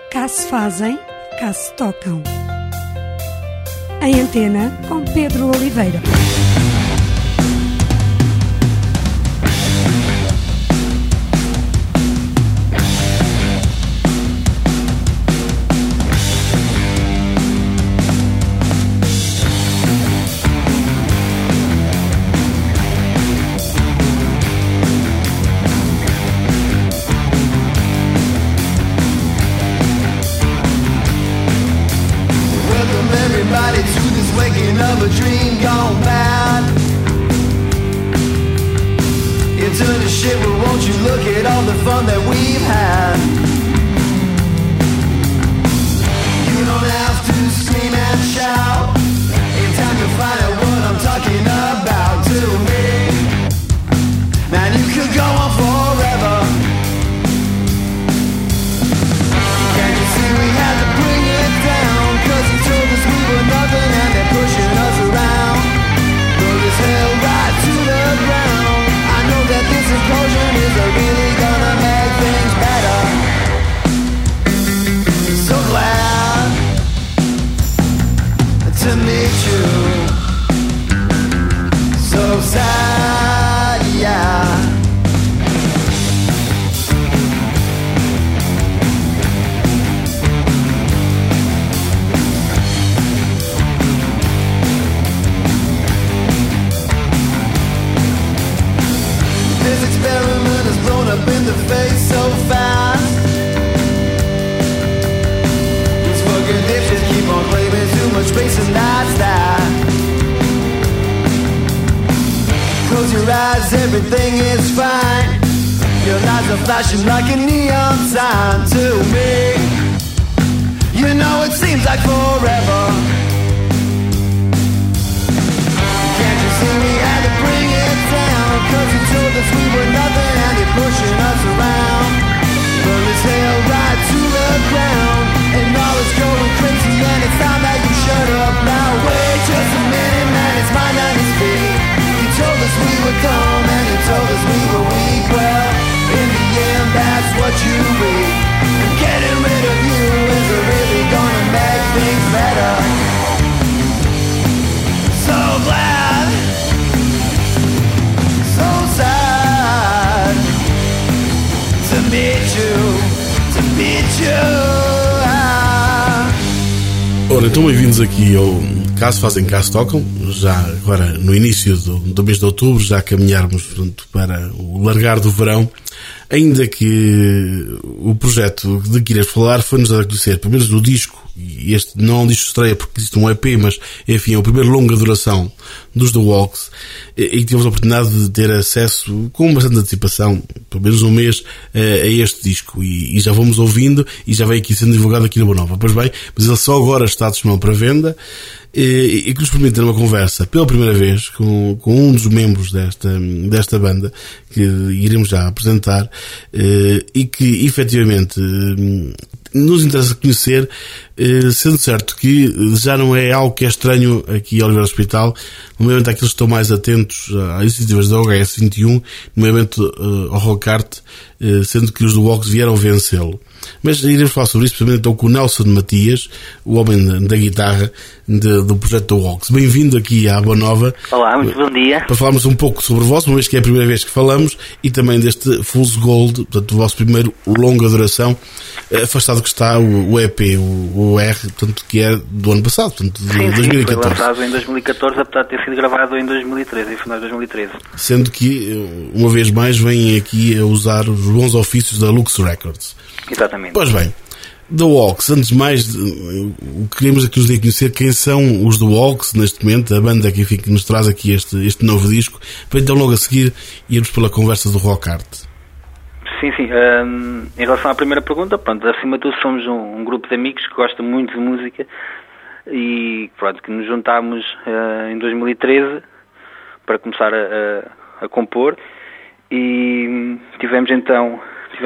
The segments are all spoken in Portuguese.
Cá se fazem, cá se tocam. Em Antena, com Pedro Oliveira. Everything is fine. Your lights are flashing like a neon sign to me. You know it seems like forever. Can't you see we had to bring it down? Cause you told us we were nothing and you're pushing us around. Burn this hell right to the ground. And all is going crazy and it's time that you shut up now. Wait just a minute man, it's my 90s beat. You told us we were dumb and you told us we were weak. Well, in the end that's what you read. And getting rid of you is really gonna make things better. So glad, so sad to meet you, to meet you. Ora, então bem-vindos aqui ao Cá se fazem, cá se tocam. Já agora no início do mês de outubro, já caminharmos, portanto, para o largar do verão. Ainda que o projeto de que irei falar foi-nos a conhecer primeiro do disco, e este não é um disco de estreia porque existe um EP, mas enfim é o primeiro longa duração dos The Walks, e tivemos a oportunidade de ter acesso com bastante antecipação, pelo menos um mês, a este disco, e já vamos ouvindo, e já veio aqui sendo divulgado aqui na Boa Nova. Pois bem, mas ele só agora está disponível para venda, e que nos permite ter uma conversa pela primeira vez com um dos membros desta banda que iremos já apresentar, e que efetivamente nos interessa conhecer, sendo certo que já não é algo que é estranho aqui ao Oliveira Hospital, nomeadamente àqueles que estão mais atentos às iniciativas da OHS 21, nomeadamente ao Rock Art, sendo que os The Walks vieram vencê-lo. Mas iremos falar sobre isso, precisamente então com o Nelson Matias, o homem da guitarra do projeto The Walks. Bem-vindo aqui à Boa Nova. Olá, muito bom dia. Para falarmos um pouco sobre vós, uma vez que é a primeira vez que falamos, e também deste Fool's Gold, portanto o vosso primeiro longa duração, afastado que está o EP, o R, portanto, que é do ano passado, portanto, de 2014. Sim, foi lançado em 2014, apesar de ter sido gravado em 2013, em final de 2013. Sendo que, uma vez mais, vêm aqui a usar os bons ofícios da Lux Records. Exatamente. Pois bem, The Walks, antes de mais, queremos aqui nos dar a conhecer quem são os The Walks neste momento, a banda que, enfim, que nos traz aqui este novo disco, para então logo a seguir irmos pela conversa do Rock Art. Sim. Em relação à primeira pergunta, pronto, acima de tudo somos um grupo de amigos que gosta muito de música e pronto, que nos juntámos em 2013 para começar a compor, e tivemos então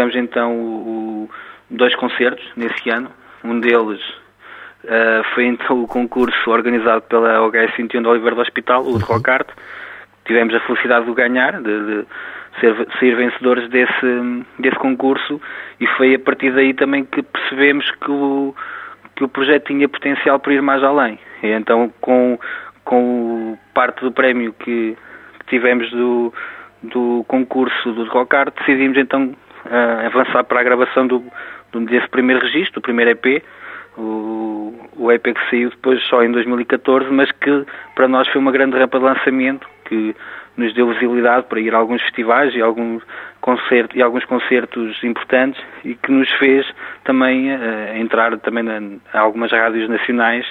dois concertos nesse ano. Um deles foi então o concurso organizado pela OHS 21 de Oliveira do Hospital, o de Rock Art. Tivemos a felicidade de ganhar, de sair vencedores desse concurso, e foi a partir daí também que percebemos que o projeto tinha potencial para ir mais além. E então, com parte do prémio que tivemos do concurso do Rockart, decidimos então avançar para a gravação desse primeiro registro, do primeiro EP, o EP que saiu depois só em 2014, mas que para nós foi uma grande rampa de lançamento, que nos deu visibilidade para ir a alguns festivais e alguns concertos importantes, e que nos fez também entrar também em algumas rádios nacionais.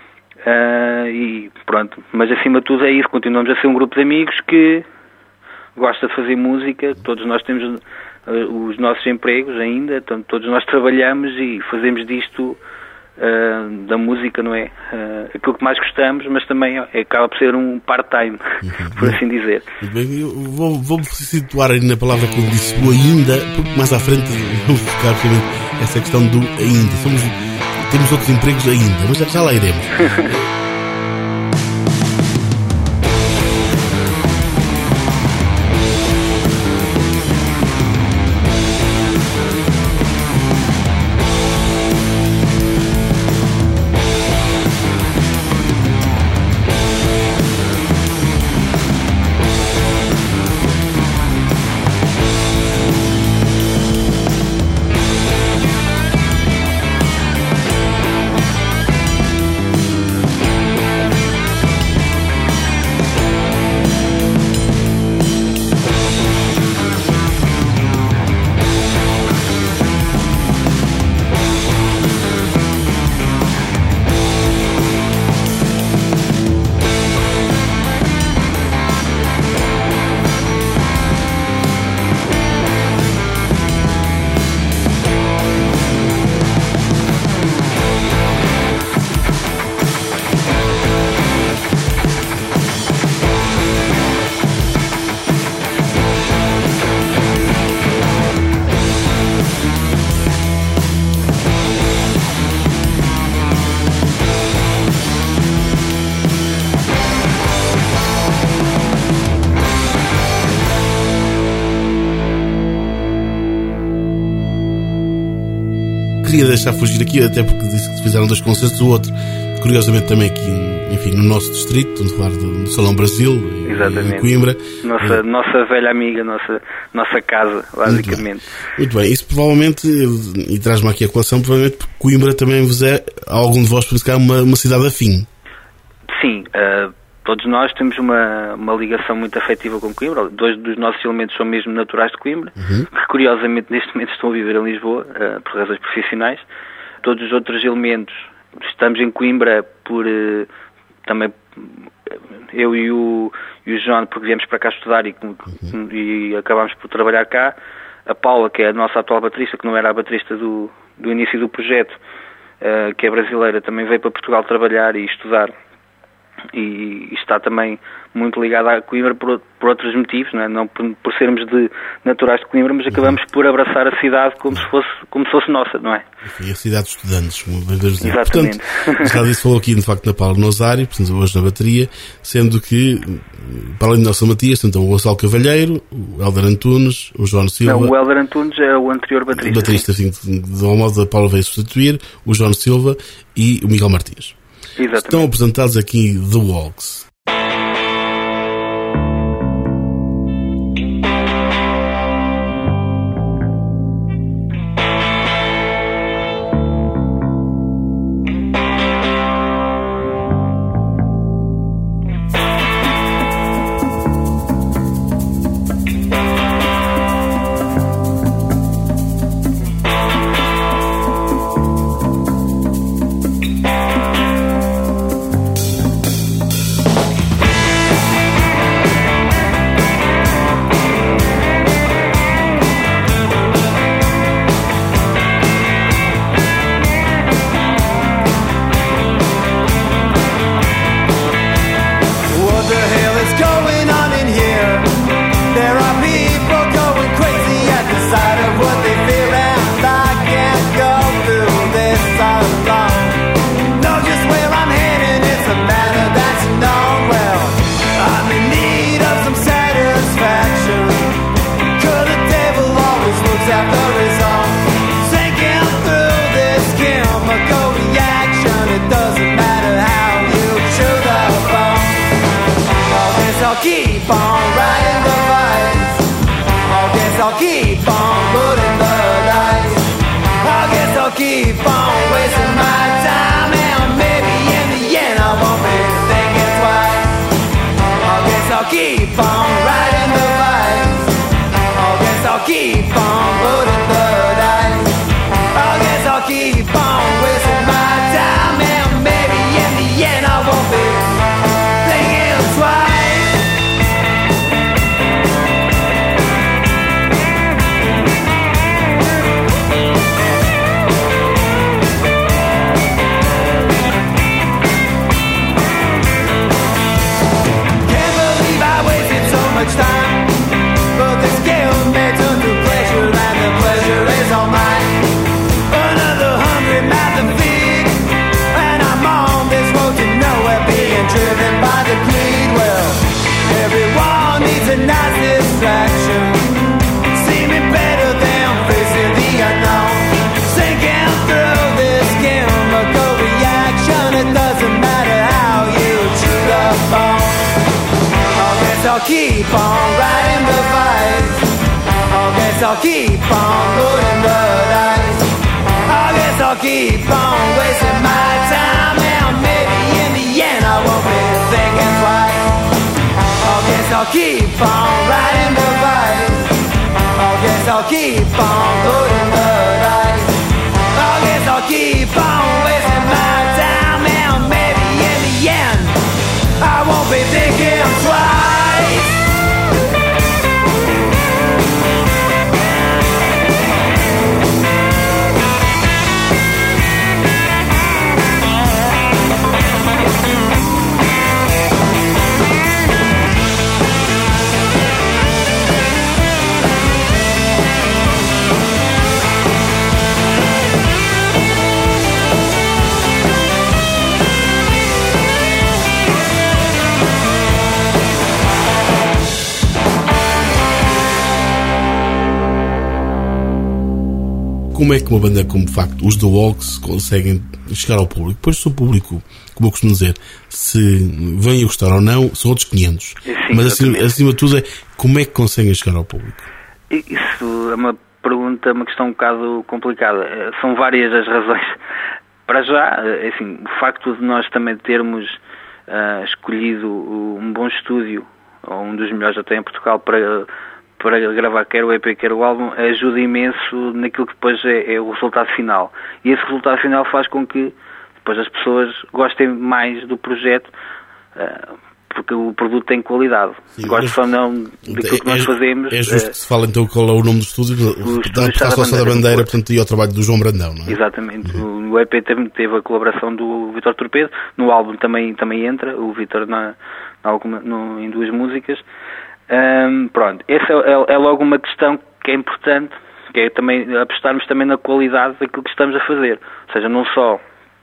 E pronto, mas acima de tudo é isso, continuamos a ser um grupo de amigos que gosta de fazer música. Todos nós temos os nossos empregos ainda, todos nós trabalhamos e fazemos disto, da música, não é? Aquilo que mais gostamos, mas também acaba por ser um part-time, por assim dizer. Muito bem, eu vou-me situar aí na palavra que eu disse, o ainda, porque mais à frente vamos focar essa questão do ainda. Temos outros empregos ainda, mas já lá iremos. Queria deixar fugir aqui, até porque disse que fizeram 2 concertos, o outro, curiosamente também aqui, enfim, no nosso distrito, estamos a falar do Salão Brasil, em Coimbra. Nossa velha amiga, nossa casa, basicamente. Muito bem, isso provavelmente, e traz-me aqui a colação, provavelmente porque Coimbra também vos é, algum de vós, por isso que é uma cidade afim. Sim, todos nós temos uma ligação muito afetiva com Coimbra. 2 dos nossos elementos são mesmo naturais de Coimbra, que curiosamente neste momento estão a viver em Lisboa, por razões profissionais. Todos os outros elementos, estamos em Coimbra por também eu e o João, porque viemos para cá estudar e acabámos por trabalhar cá. A Paula, que é a nossa atual baterista, que não era a baterista do início do projeto, que é brasileira, também veio para Portugal trabalhar e estudar. E está também muito ligada a Coimbra por outros motivos, não por sermos naturais de Coimbra, mas acabamos por abraçar a cidade como se fosse nossa, não é? Enfim, a cidade dos estudantes, como bem dizer. Exatamente. Portanto, já disse, falou aqui de facto na Paula Nozário, portanto, hoje na bateria, sendo que, para além de Nelson Matias, então o Gonçalo Cavalheiro, o Hélder Antunes, o João Silva. Não, o Hélder Antunes é o anterior baterista. Baterista, assim, de um modo a Paula veio substituir, o João Silva e o Miguel Martins. Exatamente. Estão apresentados aqui The Walks. I'll keep on riding the bike. I guess I'll keep on loading the dice. I guess I'll keep on wasting my time, and maybe in the end I won't be thinking twice. I guess I'll keep on riding the bike. I guess I'll keep on loading the dice. I guess I'll keep on wasting my time, and maybe in the end I won't be thinking twice. Como é que uma banda como, de facto, os The Walks conseguem chegar ao público? Pois se o público, como eu costumo dizer, se vem a gostar ou não, são outros 500. Sim, mas acima de tudo é como é que conseguem chegar ao público? Isso é uma pergunta, uma questão um bocado complicada. São várias as razões. Para já, assim, o facto de nós também termos escolhido um bom estúdio, ou um dos melhores até em Portugal, para gravar quer o EP, quer o álbum, ajuda imenso naquilo que depois é o resultado final. E esse resultado final faz com que depois as pessoas gostem mais do projeto, porque o produto tem qualidade. Gostam ou não daquilo que nós fazemos. É justo que se fala então qual é o nome do estúdio, da Só da Bandeira, portanto, e ao trabalho do João Brandão, não é? Exatamente. O EP teve a colaboração do Vítor Torpedo, no álbum também entra, o Vítor em 2 músicas. Pronto, essa é logo uma questão que é importante, que é também apostarmos também na qualidade daquilo que estamos a fazer, ou seja, não só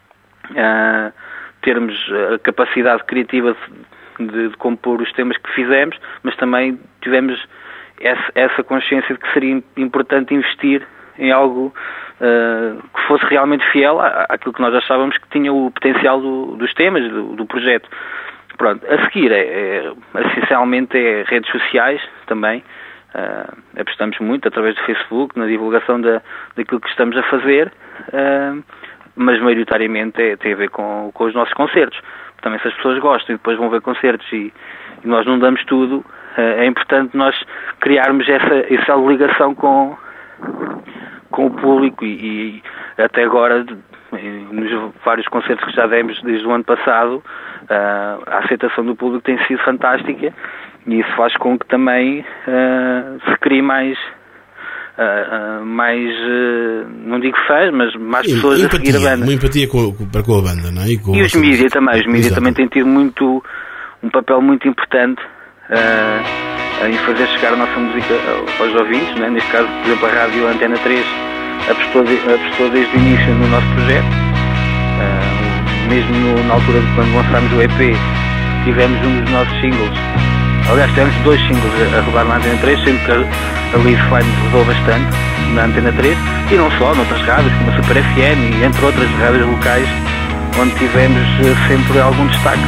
termos a capacidade criativa de compor os temas que fizemos, mas também tivemos essa consciência de que seria importante investir em algo que fosse realmente fiel àquilo que nós achávamos que tinha o potencial dos temas, do projeto. Pronto, a seguir essencialmente é redes sociais também, apostamos muito através do Facebook, na divulgação daquilo que estamos a fazer, mas maioritariamente tem a ver com os nossos concertos. Também se as pessoas gostam e depois vão ver concertos e nós não damos tudo, é importante nós criarmos essa ligação com o público e até agora, nos vários concertos que já demos desde o ano passado, a aceitação do público tem sido fantástica e isso faz com que também se crie mais não digo fãs, mas mais pessoas a seguir a banda. Uma empatia com a banda, não é? E os mídias também. Os mídias também têm tido um papel muito importante em fazer chegar a nossa música aos ouvintes, não é? Neste caso, por exemplo, a rádio Antena 3 apostou desde o início no nosso projeto. Mesmo na altura de quando lançámos o EP, tivemos um dos nossos singles. Aliás, tivemos 2 singles a rodar na Antena 3, sempre que a Live Fine rodou bastante na Antena 3, e não só, noutras rádios, como a Super FM e entre outras rádios locais, onde tivemos sempre algum destaque.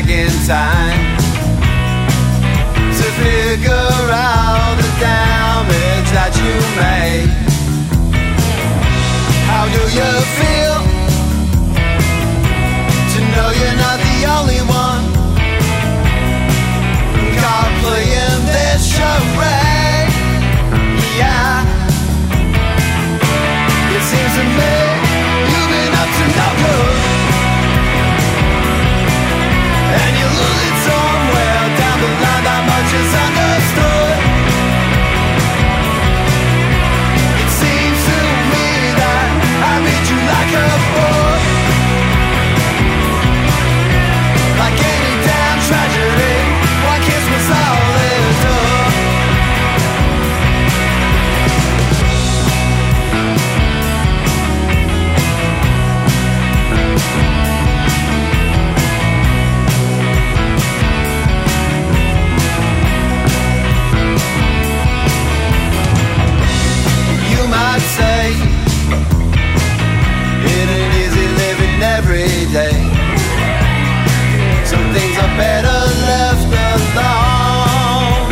back in time to figure out the damage that you made. How do you feel to know you're not the only one caught playing this charade? Yeah, it seems to me you've been up to no good, and you lose it somewhere down the line. That much is understood. It seems to me that I read you like a book, like any damn tragedy. One kiss was all it took. You might say it ain't easy living every day. Some things are better left alone,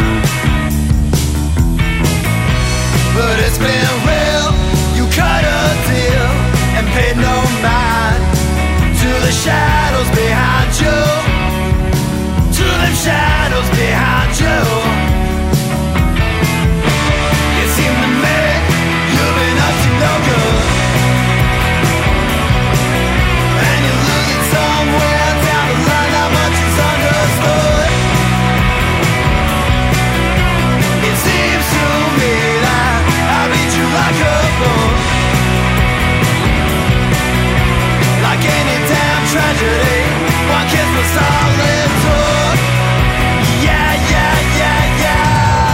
but it's been real. You cut a deal and paid no mind to the shadows behind you, to them shadows behind you. It seemed to me you've been up to no good, and you lose it somewhere down the line. How much is understood? It seems to me that I read you like a book, like any damn tragedy. One kiss was all it took. Yeah, yeah, yeah, yeah.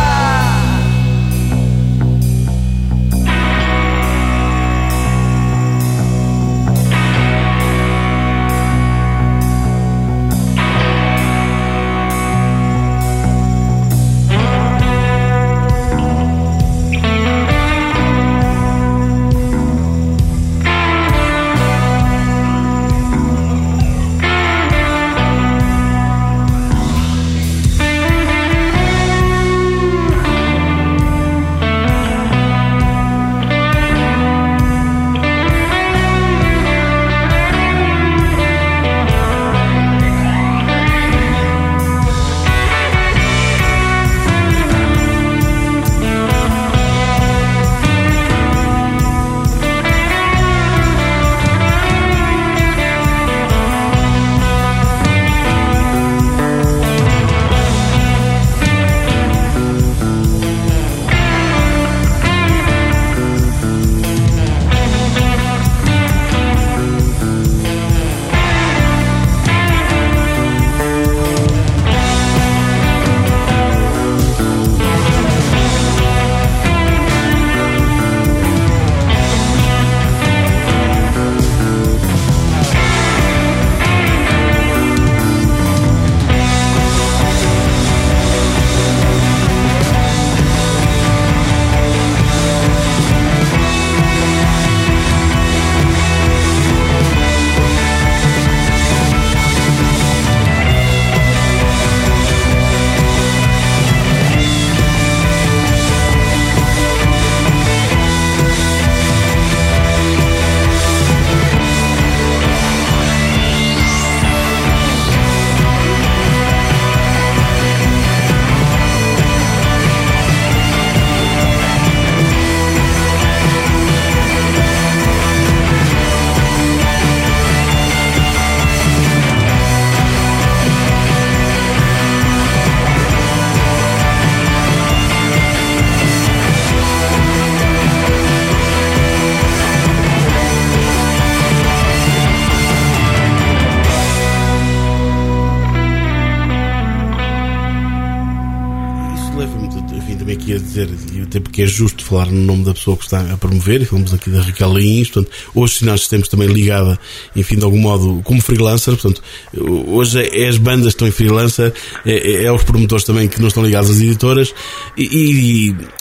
Aqui a dizer, e até porque é justo falar no nome da pessoa que está a promover, e falamos aqui da Raquel Lains, portanto, hoje se nós temos também ligada, enfim, de algum modo, como freelancer, portanto, hoje é as bandas que estão em freelancer, é os promotores também que não estão ligados às editoras, e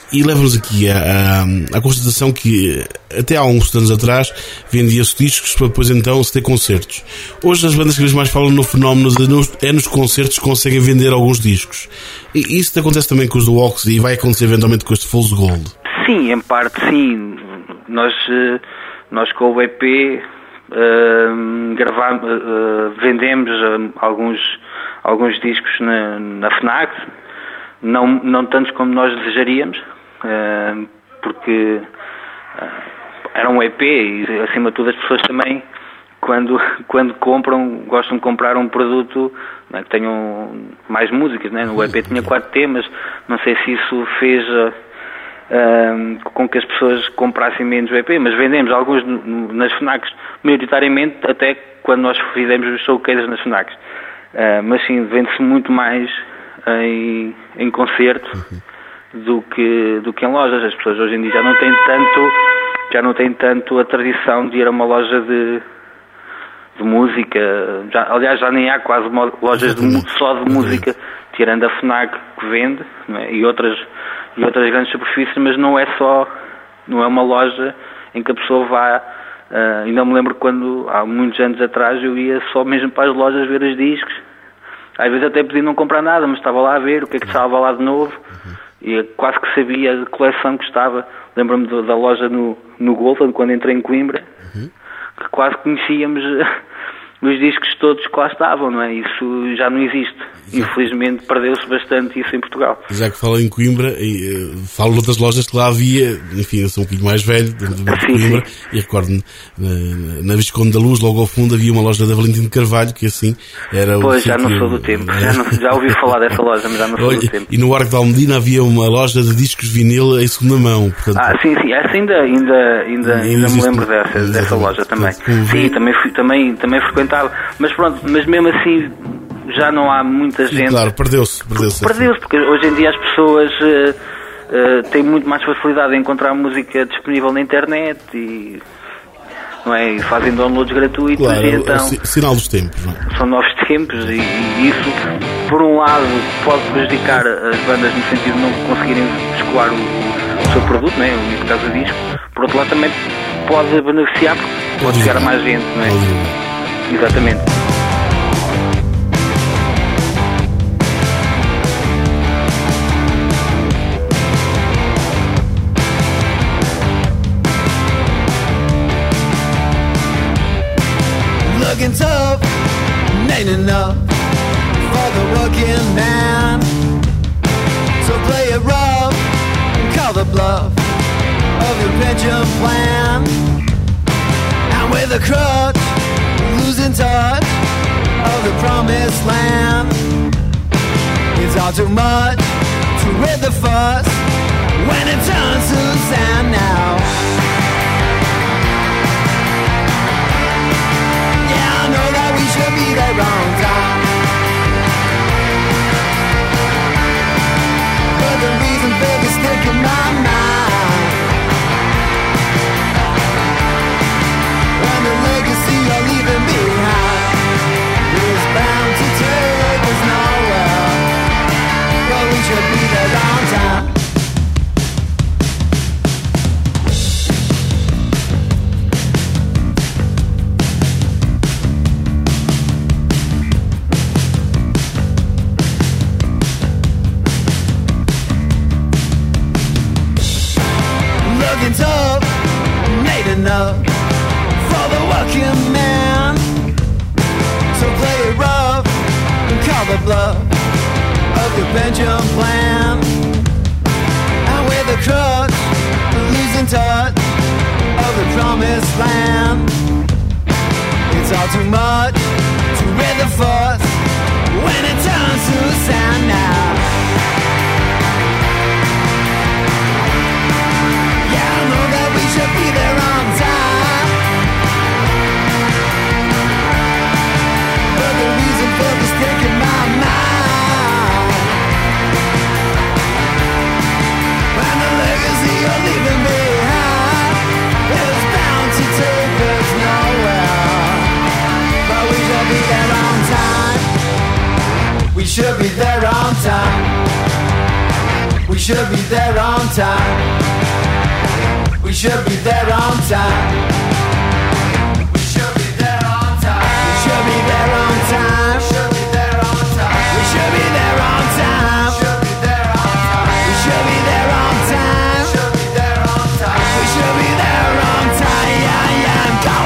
E leva-nos aqui à constatação que até há uns anos atrás vendia-se discos para depois então se ter concertos. Hoje as bandas que mais falam no fenómeno nos concertos que conseguem vender alguns discos. E isso acontece também com os do Ox e vai acontecer eventualmente com este Fool's Gold? Sim, em parte sim. Nós com o EP vendemos alguns discos na FNAC, não tantos como nós desejaríamos, porque era um EP e acima de tudo as pessoas também quando compram, gostam de comprar um produto, não é, que tenham mais músicas, né? O EP tinha 4 temas, não sei se isso fez com que as pessoas comprassem menos o EP, mas vendemos alguns nas FNACs, maioritariamente até quando nós fizemos os showcases nas FNACs, mas sim, vende-se muito mais em concerto do que em lojas. As pessoas hoje em dia já não têm tanto a tradição de ir a uma loja de música, aliás já nem há quase lojas só de música, tirando a FNAC que vende, não é? e outras grandes superfícies, mas não é uma loja em que a pessoa vá. Ainda me lembro quando há muitos anos atrás eu ia só mesmo para as lojas ver os discos, às vezes até podia não comprar nada, mas estava lá a ver o que é que estava lá de novo, e quase que sabia a coleção que estava. Lembro-me da loja no Golden, quando entrei em Coimbra, que quase conhecíamos os discos todos que lá estavam, não é? Isso já não existe. Infelizmente perdeu-se bastante isso em Portugal. Já que falo em Coimbra, falo de outras lojas que lá havia, enfim, eu sou um bocadinho mais velho, de Coimbra, e recordo-me, na Visconde da Luz, logo ao fundo, havia uma loja da Valentim de Carvalho, que assim era Pois, já não sou do tempo. Já ouvi falar dessa loja, mas já não sou do tempo. E no Arco de Almedina havia uma loja de discos vinil em segunda mão. Portanto, sim, essa ainda me lembro dessa loja também. Sim, também frequentava. Mas pronto, mas mesmo assim já não há muita gente. Claro, perdeu-se, porque hoje em dia as pessoas têm muito mais facilidade em encontrar música disponível na internet e, não é, e fazem downloads gratuitos. Claro, e então, sinal dos tempos, não é? São novos tempos e isso, por um lado, pode prejudicar as bandas no sentido de não conseguirem escoar o seu produto, não é? No caso do disco. Por outro lado, também pode beneficiar porque pode chegar a mais gente, não é? Exatamente. Looking tough, ain't enough for the working man. So play it rough and call the bluff of your pension plan. And with a crutch, losing touch of the promised land. It's all too much to rid the fuss when it turns to sand now. Yeah, I know that we should be there on time, but the reason for this stick in my mind, and the legacy you're leaving behind is bound to take us nowhere, but we should be there on time. Looking tough, made enough for the working man. So play it rough and call the bluff of your pension plan. And with a crutch, losing touch of the promised land. It's all too much to rid the fuss when it turns to sand now. Yeah, I know that we should be there on time, but the reason for the stick in my mind, and the legacy you're leaving behind is bound to take us nowhere, but we should be there on time. We should be there on time. We We should be there on time. We should be there on time. We should be there on time. We should be there on time. We should be there on time. We should be there on time. We should be there on time. We should be there on time. We should be there on time. Yeah, yeah, go.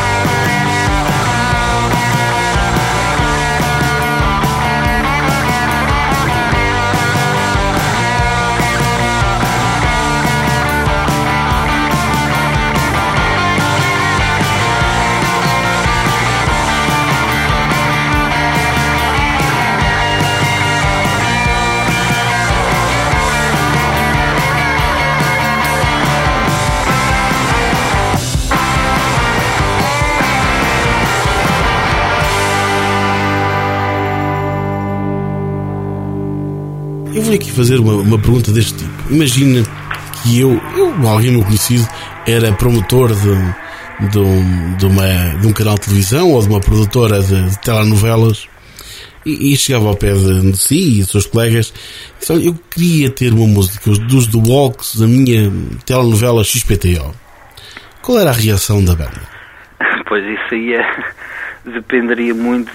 Eu vou aqui fazer uma pergunta deste tipo. Imagina que eu alguém meu conhecido, era promotor de um canal de televisão ou de uma produtora de telenovelas e chegava ao pé de si e dos seus colegas e disse: olha, eu queria ter uma música dos The Walks da minha telenovela XPTO. Qual era a reação da banda? Pois isso aí dependeria muito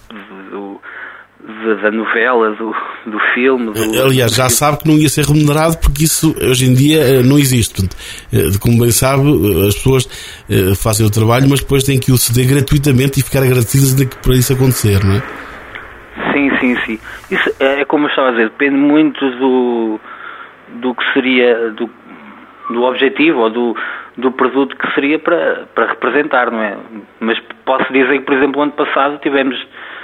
da novela, do filme. Aliás, já sabe que não ia ser remunerado porque isso hoje em dia não existe. Portanto, como bem sabe, as pessoas fazem o trabalho, mas depois têm que o ceder gratuitamente e ficar agradecidas para isso acontecer, não é? Sim. Isso é como eu estava a dizer, depende muito do que seria, do objetivo ou do produto que seria para representar, não é? Mas posso dizer que, por exemplo, ano passado tivemos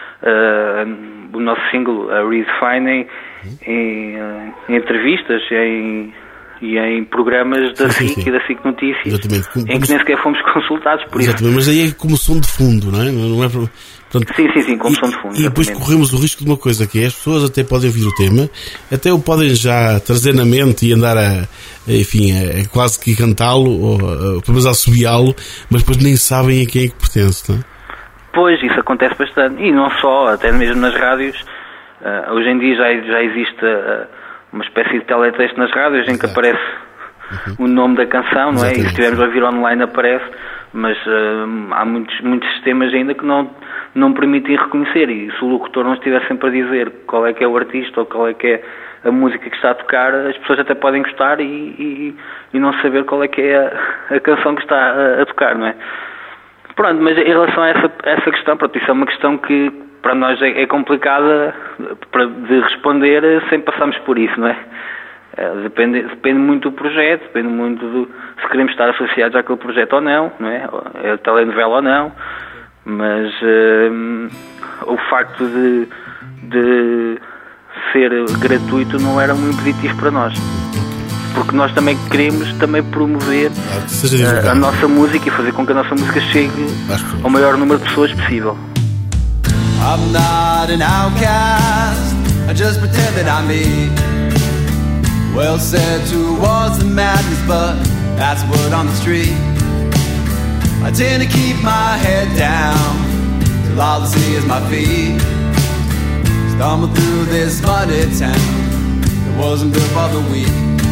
o nosso single, a Redefine, em entrevistas e em programas da SIC e da SIC Notícias. Exatamente. Em que nem sequer fomos consultados por isso. Exatamente, mas aí é como som de fundo, não é? Não é portanto, sim, como som de fundo. E depois corremos o risco de uma coisa, que é as pessoas até podem ouvir o tema, até o podem já trazer na mente e andar a quase que cantá-lo, ou pelo menos a assobiá-lo, mas depois nem sabem a quem é que pertence, não é? Pois, isso acontece bastante. E não só, até mesmo nas rádios. Hoje em dia já existe uma espécie de teletexto nas rádios em que aparece o nome da canção, não é? E se estivermos a ouvir online aparece, mas há muitos sistemas ainda que não permitem reconhecer, e se o locutor não estiver sempre a dizer qual é que é o artista ou qual é que é a música que está a tocar, as pessoas até podem gostar e não saber qual é que é a canção que está a tocar, não é? Pronto, mas em relação a essa questão, pronto, isso é uma questão que para nós é complicada de responder sem passarmos por isso, não é? Depende muito do projeto, depende muito se queremos estar associados àquele projeto ou não, não é? É telenovela ou não, mas o facto de ser gratuito não era muito impeditivo para nós. Porque nós também queremos promover a nossa música e fazer com que a nossa música chegue ao maior número de pessoas possível. I'm not an outcast, I just pretend that I'm me. Well said towards the madness, but that's word on the street. I tend to keep my head down till all I see is my feet. Stumble through this muddy town that wasn't built for the weak.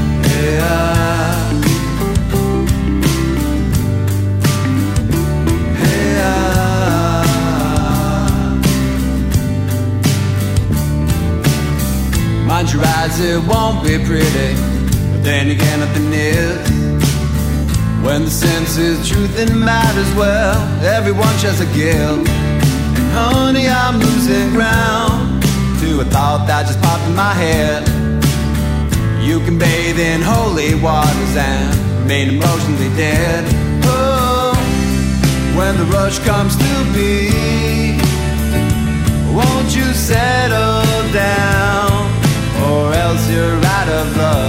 Mind your eyes, it won't be pretty, but then again nothing is. When the sense is truth and matters, well, everyone shares a guilt. And honey, I'm losing ground to a thought that just popped in my head. You can bathe in holy waters and remain emotionally dead. Oh, when the rush comes to be, won't you settle down, or else you're out of luck.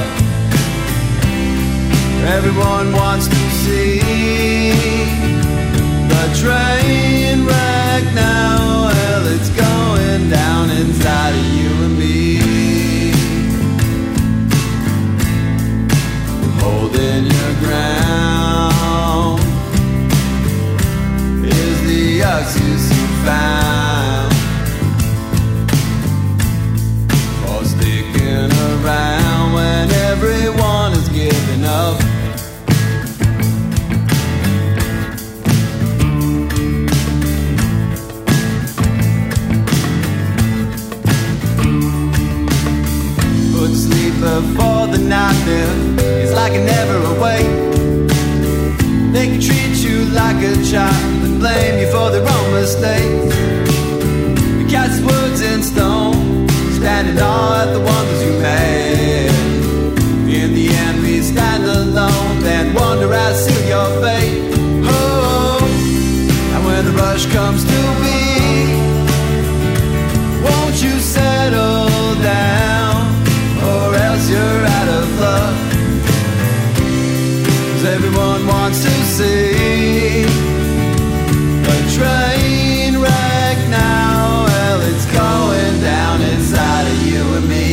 Everyone wants to see the train wreck now. Well, it's going down inside of you and me. Holding your ground is the oxys you found for sticking around when They can treat you like a child and blame you for their own mistakes. You cast words in stone, standing all at the wonders you made. In the end we stand alone, then wonder how to seal your fate. Oh, and when the rush comes to be, won't you settle down, or else you're out of luck? 'Cause everyone wants to see a train wreck now. Well, it's going down inside of you and me.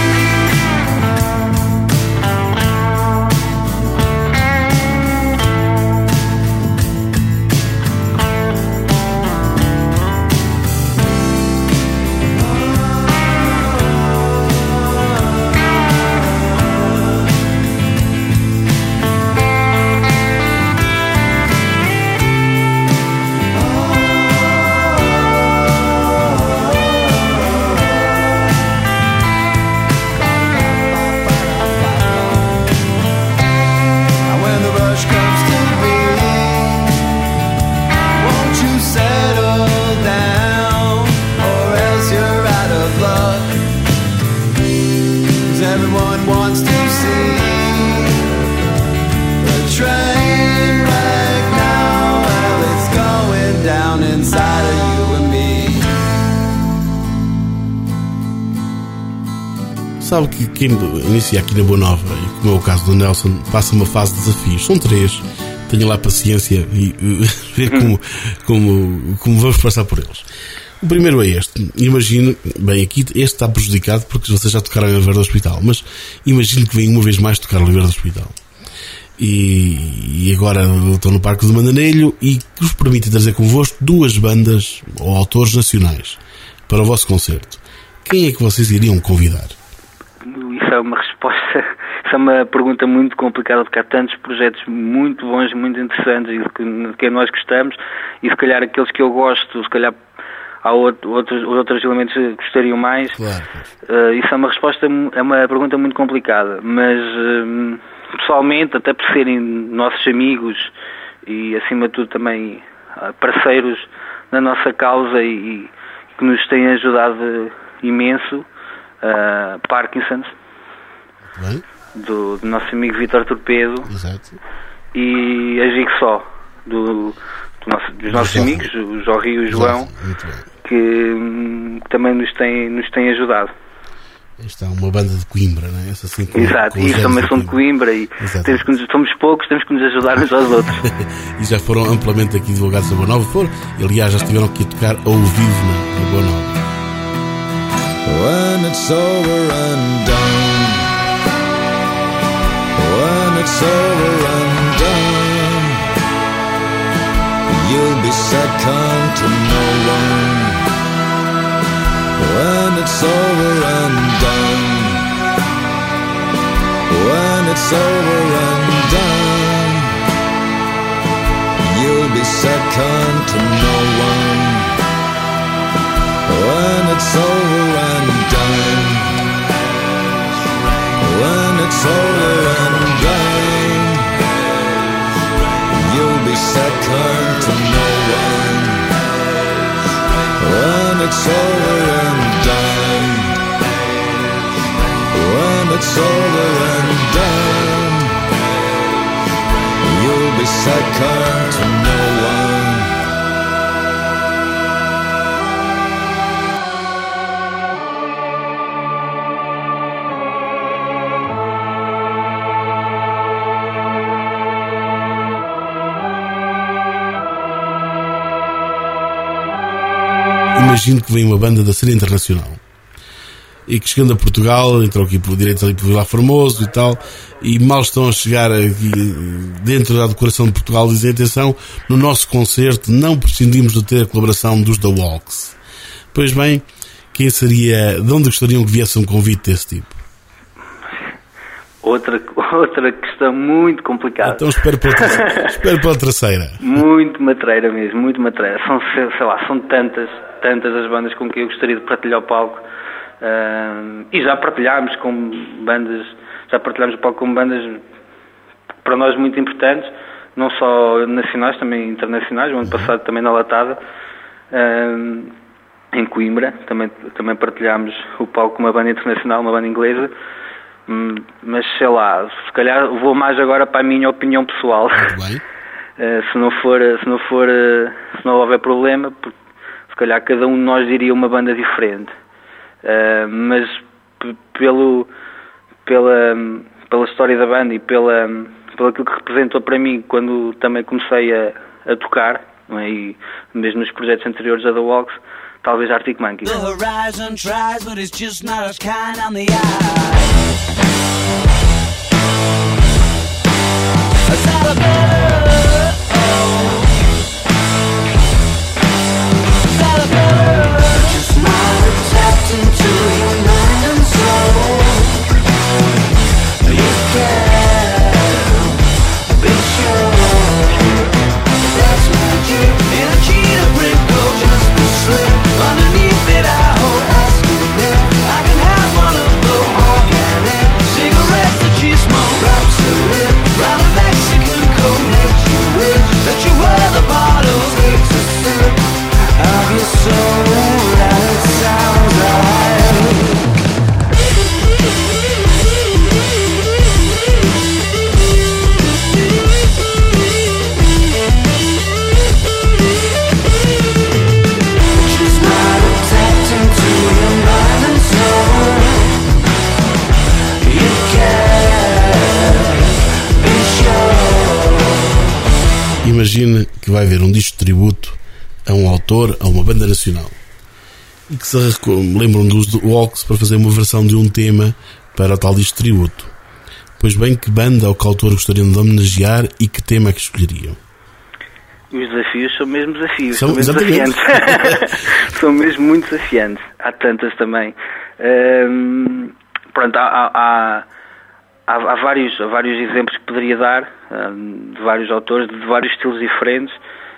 Sabe que quem inicia aqui na Boa Nova, e como é o caso do Nelson, passa uma fase de desafios. São 3. Tenha lá paciência e ver como vamos passar por eles. O primeiro é este. Imagino, bem, aqui este está prejudicado porque vocês já tocaram em Oliveira do Hospital, mas imagino que venham uma vez mais tocar em Oliveira do Hospital. E agora estão no Parque do Mandanelho e que vos permite trazer convosco 2 bandas ou autores nacionais para o vosso concerto. Quem é que vocês iriam convidar? Isso é uma resposta, isso é uma pergunta muito complicada, porque há tantos projetos muito bons, muito interessantes e de que nós gostamos, e se calhar aqueles que eu gosto, se calhar há outros elementos que gostariam mais. Claro. Isso é uma resposta, é uma pergunta muito complicada, mas pessoalmente, até por serem nossos amigos e acima de tudo também parceiros na nossa causa e que nos têm ajudado imenso, Parkinson's, do nosso amigo Vítor Torpedo. Exato. E a Jigsaw dos nossos amigos, o Jorge e o João, que também nos têm ajudado. Está uma banda de Coimbra, não é? Essa, assim, exato, e também são de Coimbra e somos poucos, temos que nos ajudar uns aos outros. E já foram amplamente aqui divulgados na Boa Nova, aliás, já estiveram aqui a tocar ao vivo na Boa Nova. When it's over and done, when it's over and done, you'll be second to no one. When it's over and done, when it's over and done, you'll be second to no one. When it's over and done, when it's over and done, you'll be second to no one. When it's over and done, when it's over and done, you'll be second to no one. Imagino que vem uma banda da cena internacional e que chegando a Portugal entrou aqui por direitos ali por Vila Formoso e tal, e mal estão a chegar aqui dentro da decoração de Portugal, dizem: atenção, no nosso concerto não prescindimos de ter a colaboração dos The Walks. Pois bem, quem seria, de onde gostariam que viesse um convite desse tipo? Outra questão muito complicada. Então espero pela terceira. Muito matreira mesmo, muito matreira. São tantas as bandas com quem eu gostaria de partilhar o palco. E já partilhámos com bandas, o palco com bandas para nós muito importantes. não só nacionais, também internacionais. O ano passado também na Latada, em Coimbra, também partilhámos o palco com uma banda internacional, uma banda inglesa. Mas sei lá, se calhar vou mais agora para a minha opinião pessoal. Muito bem. Se não houver problema, porque se calhar cada um de nós diria uma banda diferente. Mas pela história da banda e pelo aquilo que representou para mim quando também comecei a tocar, não é? E mesmo nos projetos anteriores a The Walks, talvez Arctic Monkeys. The horizon tries, but it's just not as kind on the eye. Just not tapped into your mind and soul. You can't be sure that's magic in a cheetah print coat, just a slip underneath it. I hold asking if I can have one of those organic cigarettes that you smoke. Wraps a lip round a Mexican coat, makes you wish that you were the bottles. Takes a sip of your soul, and it sounds right. Just not tapped into your mind and soul. You can't be sure. Imagine que vai haver um disco de tributo a um autor, a uma banda nacional, e que se lembram dos The Walks para fazer uma versão de um tema para o tal disco de tributo. Pois bem, que banda ou que autor gostariam de homenagear e que tema é que escolheriam? Os desafios são mesmo desafios, São, são mesmo exatamente. desafiantes. São mesmo muito desafiantes. Há tantas também. Pronto, há vários exemplos que poderia dar, de vários autores, de vários estilos diferentes,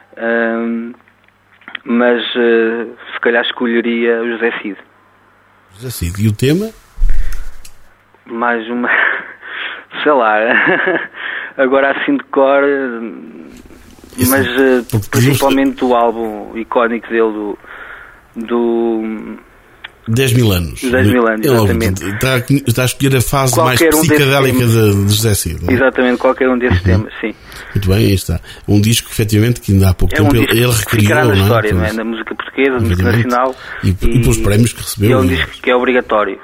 mas se calhar escolheria o José Cid. José Cid. E o tema? Mais uma... sei lá, agora assim de cor, Isso, mas porque principalmente do álbum icónico dele, do 10 mil anos. 10 mil anos, exatamente. Está a escolher a fase Qualquer mais um desses psicadélica de José Cid. Não é? Exatamente, qualquer um desses temas, sim. Muito bem, aí está. Um disco que efetivamente que ainda há pouco É um tempo disco ele que recriou, ficará na não é? história, não é? Portanto, Na música portuguesa, na música evidentemente. nacional. E pelos prémios que recebeu. E é um disco que é obrigatório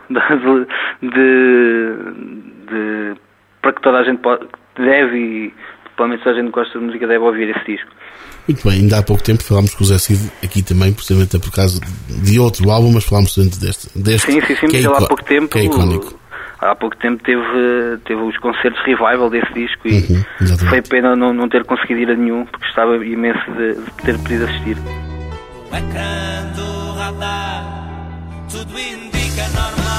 para que toda a gente deve, e provavelmente toda a gente que gosta de música deve ouvir esse disco. Muito bem, ainda há pouco tempo falámos com o José Cid aqui também, precisamente por causa de outro álbum, mas falámos deste Sim, que mas é ele há pouco tempo, que é icónico. há pouco tempo teve os concertos revival desse disco e exatamente. foi pena não ter conseguido ir a nenhum, porque gostava imenso de ter podido assistir. O ecrã do radar, tudo indica normal.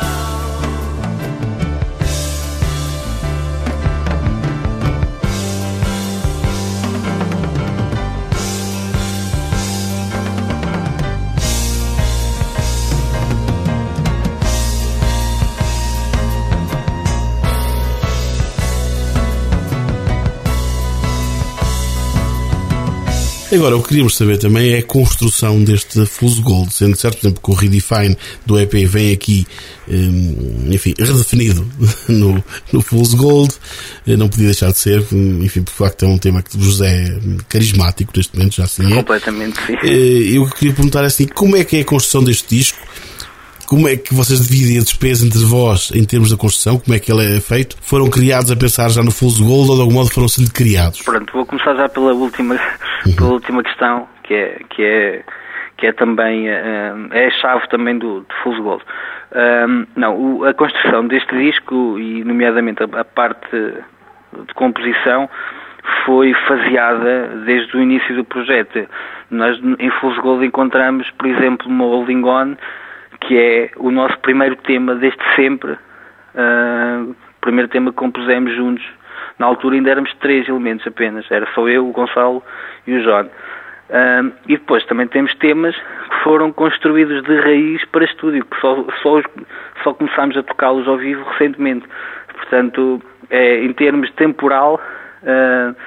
Agora, o que queríamos saber também é a construção deste Fool's Gold, sendo certo, por exemplo, que o Redefine do EP vem aqui, enfim, redefinido no Fool's Gold, não podia deixar de ser, enfim, por facto é um tema que vos é carismático neste momento, já assim é. Completamente, sim. Eu queria perguntar assim, como é que é a construção deste disco? Como é que vocês dividem a despesa entre vós em termos da construção? Como é que ele é feito? Foram criados a pensar já no Fool's Gold ou de algum modo foram sendo criados? Pronto, vou começar já pela última questão, que é também é a chave também do Fool's Gold. A construção deste disco, e nomeadamente a parte de composição, foi faseada desde o início do projeto. Nós em Fool's Gold encontramos, por exemplo, uma Holding On, que é o nosso primeiro tema desde sempre, o primeiro tema que compusemos juntos. Na altura ainda éramos 3 elementos apenas, era só eu, o Gonçalo e o John. E depois também temos temas que foram construídos de raiz para estúdio, que só começámos a tocá-los ao vivo recentemente. Portanto, em termos temporal,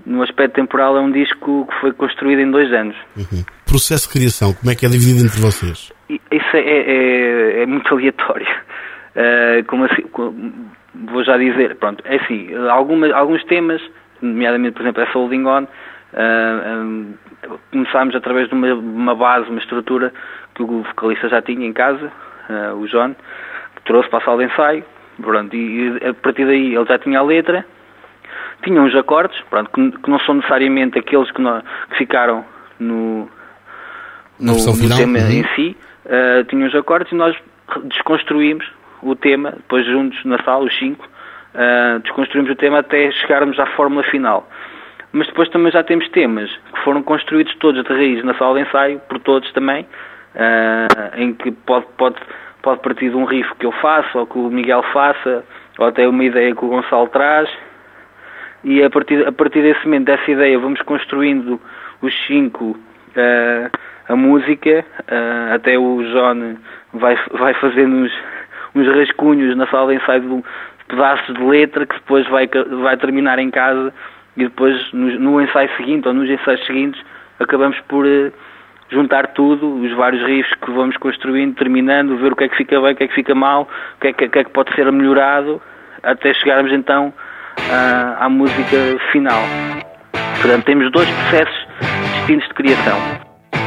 no aspecto temporal é um disco que foi construído em 2 anos. Processo de criação, como é que é dividido entre vocês? Isso é muito aleatório. Como assim, vou já dizer, pronto, é assim, alguns temas, nomeadamente, por exemplo, essa Holding On, começámos através de uma base, uma estrutura que o vocalista já tinha em casa, o John, que trouxe para a sala de ensaio, pronto, e a partir daí ele já tinha a letra, tinha uns acordes, pronto, que não são necessariamente aqueles que ficaram no tema em si, tinha uns acordes e nós desconstruímos o tema, depois juntos na sala, os 5, desconstruímos o tema até chegarmos à fórmula final. Mas depois também já temos temas que foram construídos todos de raiz na sala de ensaio, por todos também, em que pode partir de um riff que eu faço, ou que o Miguel faça, ou até uma ideia que o Gonçalo traz, e a partir desse momento, dessa ideia, vamos construindo os 5, a música, até o John vai fazendo uns rascunhos na sala de ensaio de pedaços de letra que depois vai terminar em casa, e depois no ensaio seguinte ou nos ensaios seguintes acabamos por juntar tudo, os vários riffs que vamos construindo, terminando, ver o que é que fica bem, o que é que fica mal, o que é que pode ser melhorado, até chegarmos então à música final. Portanto, temos 2 processos distintos de criação.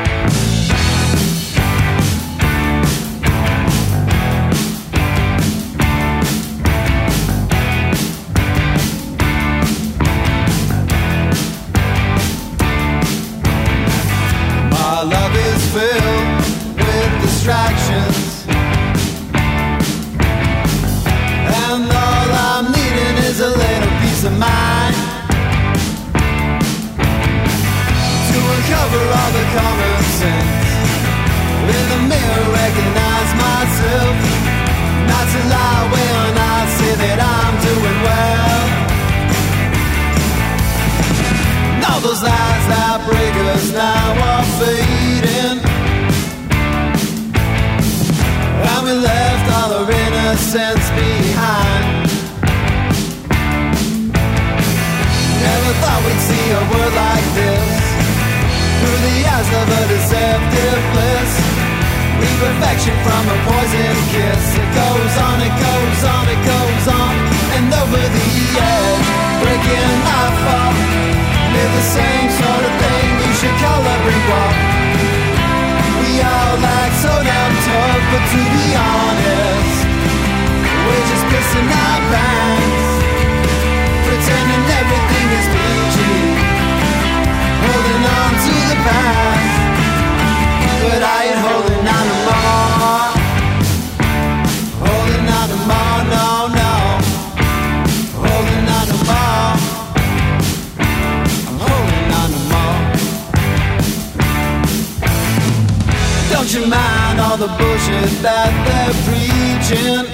Distractions, and all I'm needing is a little peace of mind to uncover all the common sense. In the mirror, recognize myself, not to lie when I say that I'm doing well. All those lies that break us now are fading, and we left all our innocence behind. Never thought we'd see a world like this, through the eyes of a deceptive bliss. Leave perfection from a poison kiss. It goes on, it goes on, it goes on, and over the edge, breaking my fall. Live the same sort of thing you should call a brick wall. We all act so damn tough, but to be honest, we're just pissing our pants, pretending everything is PG, holding on to the past, but I ain't holding on no more, holding on no more, no, holding on no more, I'm holding on no more. Don't you mind all the bullshit that they're preaching?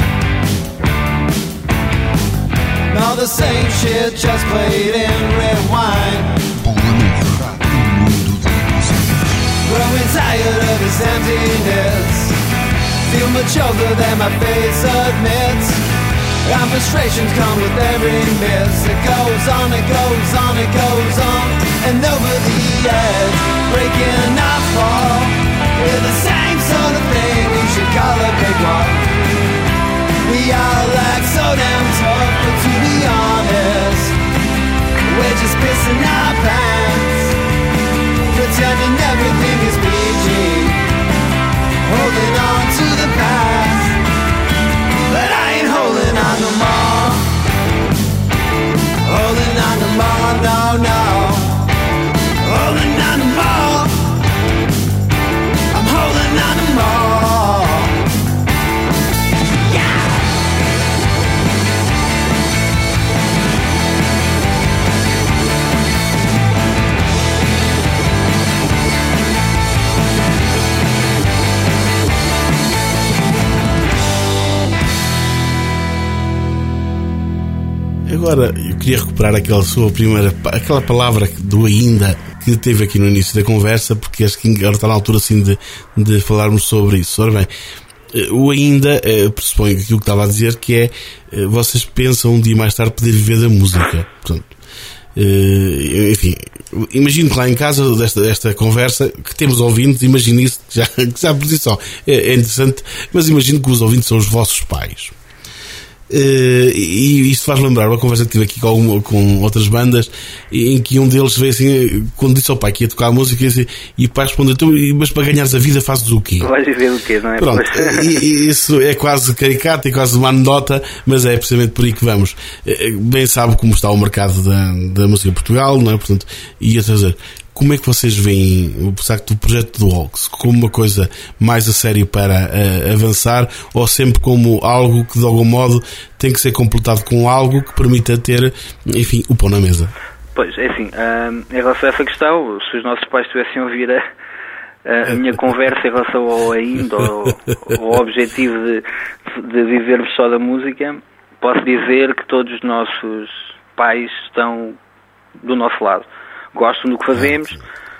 All the same shit just played in rewind. Growing tired of this emptiness, feel much older than my face admits. Our frustrations come with every miss. It goes on, it goes on, it goes on, and over the edge, breaking our fall. We're the same sort of thing you should call a big wall. We all act so damn tough, but to be honest, we're just pissing our pants, pretending everything is PG, holding on to the past, but I ain't holding on no more, holding on no more, no, holding on no more, I'm holding on no more. Agora, eu queria recuperar aquela palavra do ainda que teve aqui no início da conversa, porque acho que agora está na altura assim de falarmos sobre isso. Ora bem, o ainda pressupõe aquilo que estava a dizer, que é vocês pensam um dia mais tarde poder viver da música. Portanto, Enfim, imagino que lá em casa desta conversa que temos ouvintes, imagino isso que já por si só é interessante, mas imagino que os ouvintes são os vossos pais. E isto faz lembrar uma conversa que tive aqui com outras bandas, em que um deles veio assim, quando disse ao pai que ia tocar a música, e o pai respondeu: mas para ganhares a vida fazes o quê? Vais viver o quê, não é? Pronto, e isso é quase caricato, é quase uma anedota, mas é precisamente por aí que vamos. Bem sabe como está o mercado da música em Portugal, não é? Portanto, e a dizer, como é que vocês veem o facto do projeto do Ox como uma coisa mais a sério para avançar, ou sempre como algo que de algum modo tem que ser completado com algo que permita ter, enfim, o pão na mesa? Pois, é assim, em relação a essa questão, se os nossos pais tivessem a ouvir a minha conversa em relação ao objetivo de vivermos só da música, posso dizer que todos os nossos pais estão do nosso lado. Gostam do que fazemos,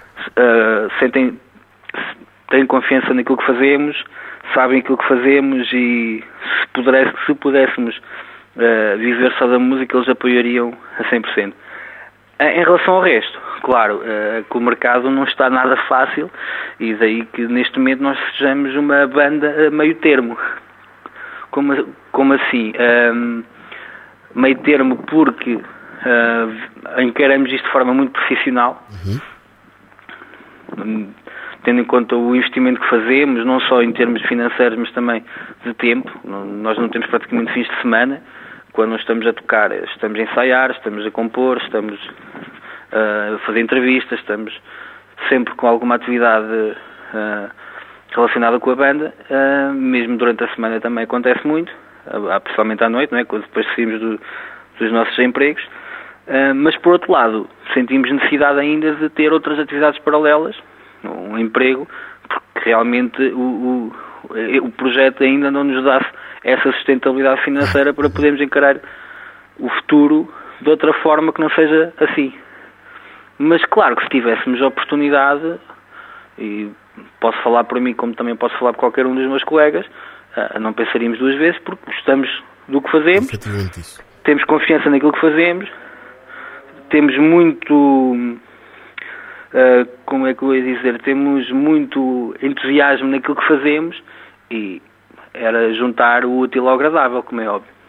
têm confiança naquilo que fazemos, sabem aquilo que fazemos, e se pudéssemos viver só da música, eles apoiariam a 100%. Em relação ao resto, claro, que o mercado não está nada fácil, e daí que neste momento nós sejamos uma banda meio termo. Como assim? Meio termo porque encaramos isto de forma muito profissional, tendo em conta o investimento que fazemos, não só em termos financeiros, mas também de tempo. Nós não temos praticamente fins de semana. Quando nós estamos a tocar, estamos a ensaiar, estamos a compor, estamos a fazer entrevistas, estamos sempre com alguma atividade relacionada com a banda. Mesmo durante a semana também acontece muito, principalmente à noite, não é? Quando depois saímos dos nossos empregos. Mas por outro lado, sentimos necessidade ainda de ter outras atividades paralelas, um emprego, porque realmente o projeto ainda não nos dá essa sustentabilidade financeira para podermos encarar o futuro de outra forma que não seja assim. Mas claro que se tivéssemos a oportunidade, e posso falar por mim como também posso falar por qualquer um dos meus colegas, não pensaríamos duas vezes, porque gostamos do que fazemos, temos confiança naquilo que fazemos, temos muito, como é que eu ia dizer, temos muito entusiasmo naquilo que fazemos, e era juntar o útil ao agradável, como é óbvio.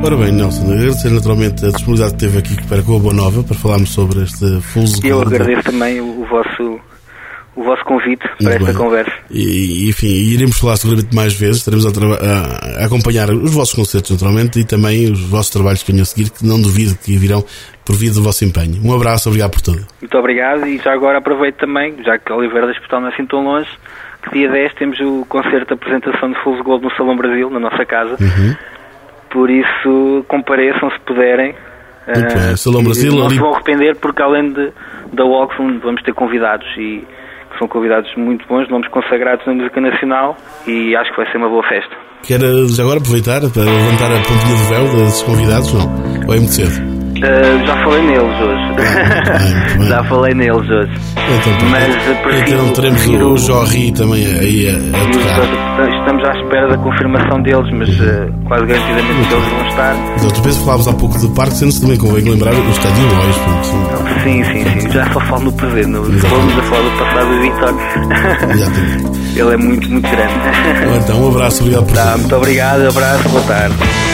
Ora bem, Nelson, agradecer naturalmente a disponibilidade que teve aqui para com a Boa Nova para falarmos sobre este Fool's Gold. Eu agradeço também o vosso convite para esta conversa. E, enfim, iremos falar seguramente mais vezes, estaremos a acompanhar os vossos concertos naturalmente e também os vossos trabalhos que venham a seguir, que não duvido que virão por via do vosso empenho. Um abraço, obrigado por tudo. Muito obrigado, e já agora aproveito também, já que Oliveira da Hospital não é assim tão longe, que dia 10 temos o concerto de apresentação de Fool's Gold no Salão Brasil, na nossa casa. Por isso, compareçam se puderem. Muito bem, Salão Brasil. Não se vão arrepender, porque além da Oxfam vamos ter convidados, e que são convidados muito bons, nomes consagrados na música nacional, e acho que vai ser uma boa festa. Quer já agora aproveitar para levantar a pontinha do véu desses convidados, não? Ou é muito cedo? Já falei neles hoje. Bem. Já falei neles hoje. Então teremos o Jorri também aí a tocar. Estamos à espera da confirmação deles, mas quase garantidamente que eles vão estar. Então, tu penso que falavas há pouco de Parkinson, também convém lembrar o Estádio Lois. Sim. Já só falo no presente. Vamos a falar do passado do Vítor. Exatamente. Ele é muito, muito grande. Então, um abraço, obrigado por tudo. Muito obrigado, abraço, boa tarde.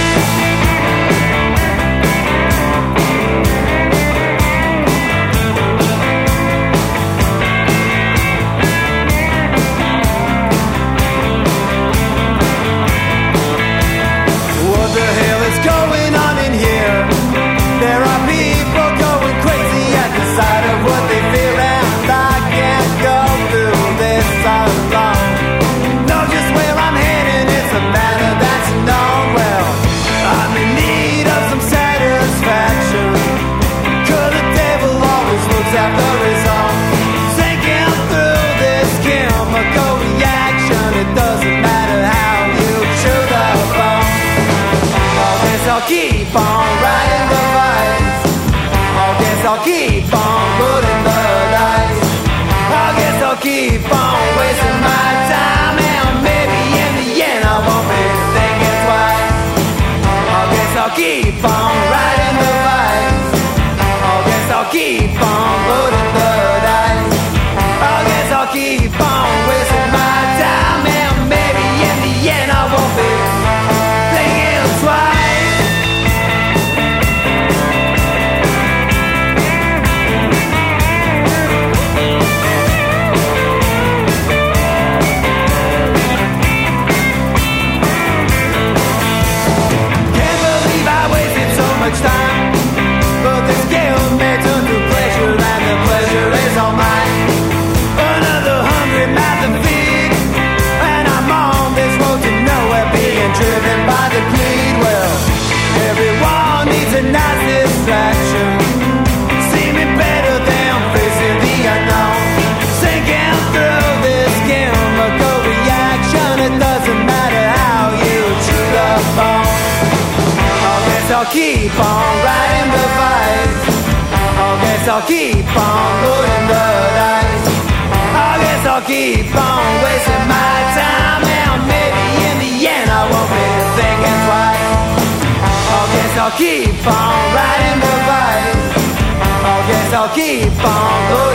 Keep on riding the vibes. I guess I'll keep on rolling the dice. I guess I'll keep on wasting my time, and maybe in the end I won't be thinking twice. I guess I'll keep on riding the vibes. I guess I'll keep on rolling the dice. I guess I'll keep on wasting my time, and maybe in the end I won't be thinking twice. Time, but this guilt may turn to pleasure, and the pleasure is all mine. Another hungry mouth to feed, and I'm on this road to nowhere, being driven by the greed. Well, everyone needs a nice distraction, seeming better than facing the unknown. Sinking through this chemical reaction, it doesn't matter how you chew the bone. I'll keep on riding the vibes. I guess I'll keep on rolling the dice. I guess I'll keep on wasting my time, and maybe in the end I won't be thinking twice. I guess I'll keep on riding the vibes. I guess I'll keep on rolling